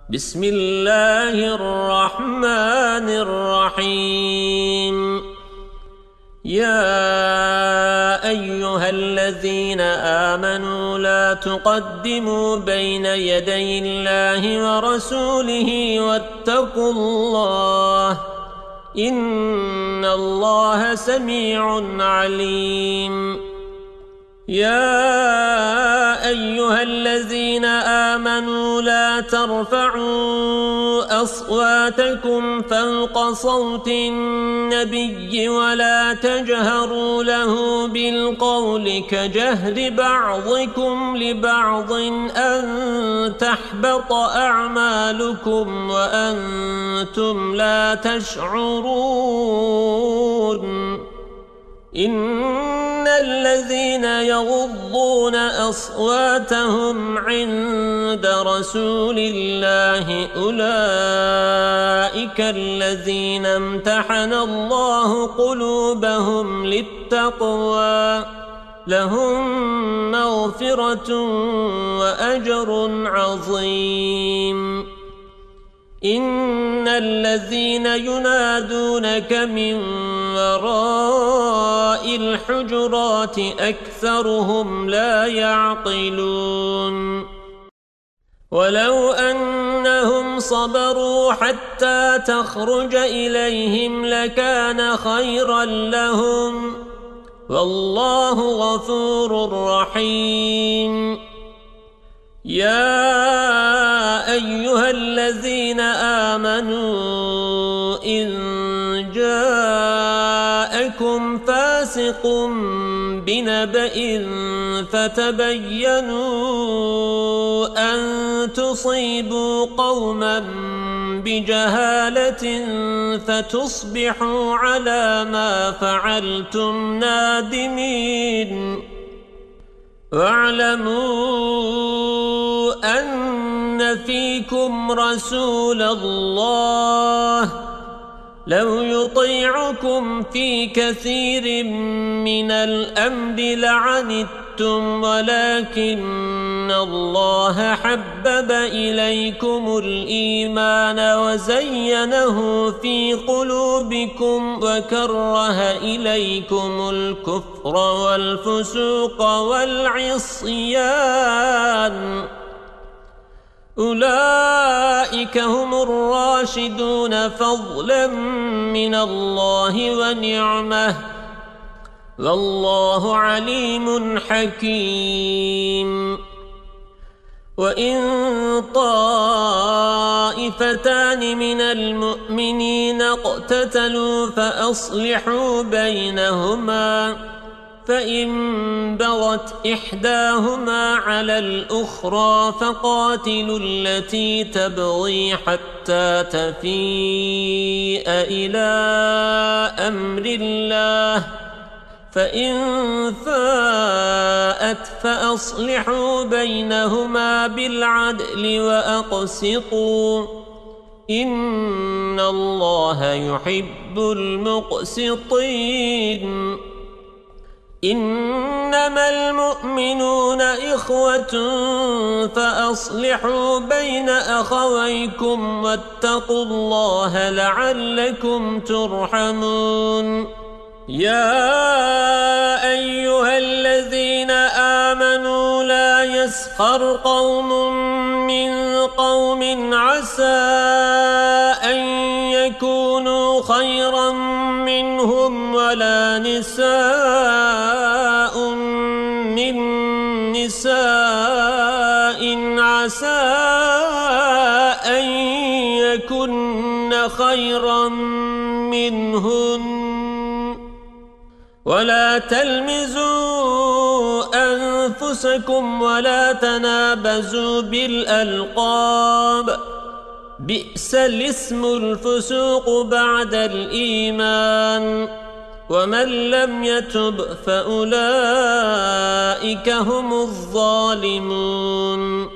بسم الله الرحمن الرحيم يا أيها الذين آمنوا لا تقدموا بين يدي الله ورسوله واتقوا الله إن الله سميع عليم يا أيها الذين آمنوا لا ترفعوا أصواتكم فوق صوت النبي ولا تجهروا له بالقول كجهر بعضكم لبعض أن تحبط أعمالكم وأنتم لا تشعرون إن الذين يغضون أصواتهم عند رسول الله أولئك الذين امتحن الله قلوبهم للتقوى لهم مغفرة وأجر عظيم إن الذين ينادونك من وراء الحجرات أكثرهم لا يعقلون ولو أنهم صبروا حتى تخرج إليهم لكان خيرا لهم والله غفور رحيم يا أيها الذين آمنوا إن جاءكم فاسق بنبأ فتبينوا أن تصيبوا قوما بجهالة فتصبحوا على ما فعلتم نادمين واعلموا أن فيكم رسول الله لو يطيعكم في كثير من الأمر لعنتم ولكن الله حبب إليكم الإيمان وزينه في قلوبكم وكره إليكم الكفر والفسوق والعصيان أولئك هم الراشدون فضلا من الله ونعمه والله عليم حكيم وإن طائفتان من المؤمنين اقتتلوا فأصلحوا بينهما فإن بغت إحداهما على الأخرى فقاتلوا التي تبغي حتى تفيء إلى أمر الله فإن فاءت فأصلحوا بينهما بالعدل وأقسطوا إن الله يحب المقسطين إنما المؤمنون إخوة فأصلحوا بين أخويكم واتقوا الله لعلكم ترحمون يا أيها الذين آمنوا لا يسخر قوم من قوم عسى أن يكونوا خيرا منهم ولا نساء من نساء عسى أن يكن خيرا منهن ولا تلمزوا أنفسكم ولا تنابزوا بالألقاب بئس الاسم الفسوق بعد الإيمان ومن لم يتب فأولئك هم الظالمون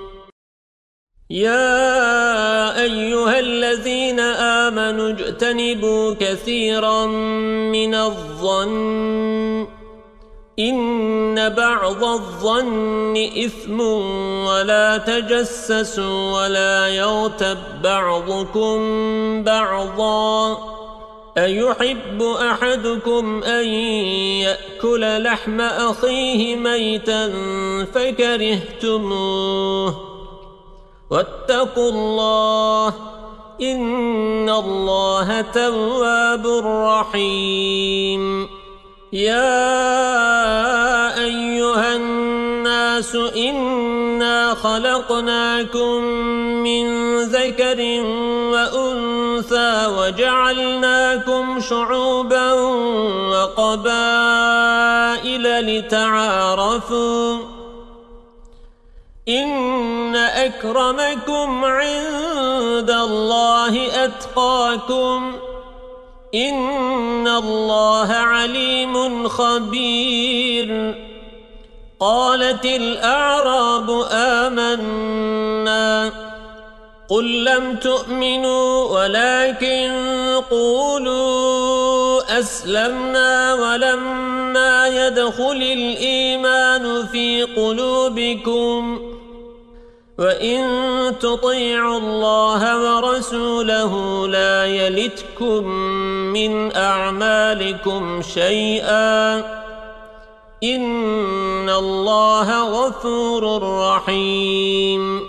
يا أيها الذين آمنوا اجتنبوا كثيرا من الظن إن بعض الظن إثم ولا تجسسوا ولا يغتب بعضكم بعضا أيحب أحدكم أن يأكل لحم أخيه ميتا فكرهتموه واتقوا الله إن الله تواب رحيم يا أيها الناس إنا خلقناكم من ذكر وأنثى وجعلناكم شعوبا وقبائل لتعارفوا إن أكرمكم عند الله أتقاكم إن الله عليم خبير قالت الأعراب آمنا قل لم تؤمنوا ولكن قولوا أسلمنا ولما يدخل الإيمان في قلوبكم وإن تطيعوا الله ورسوله لا يلتكم من أعمالكم شيئا إن الله غفور رحيم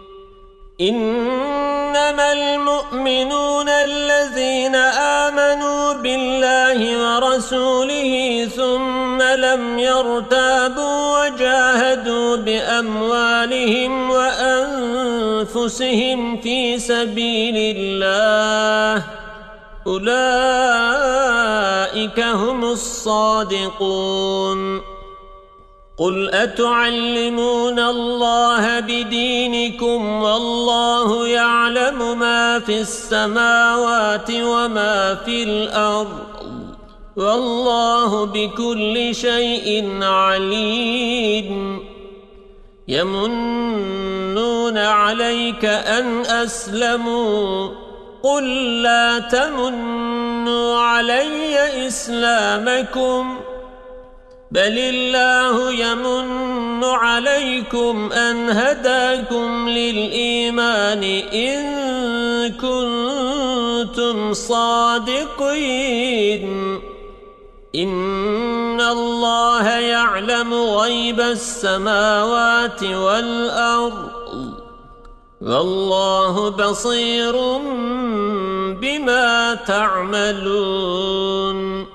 إنما المؤمنون الذين آمنوا بالله ورسوله ثم لم يرتابوا وجاهدوا بأموالهم وأنفسهم في سبيل الله أولئك هم الصادقون قل أتعلمون الله بدينكم والله يعلم ما في السماوات وما في الأرض والله بكل شيء عليم يمنون عليك أن أسلموا قل لا تمنوا علي إسلامكم بل الله يمن عليكم أن هداكم للإيمان إن كنتم صادقين إن الله يعلم غيب السماوات والأرض والله بصير بما تعملون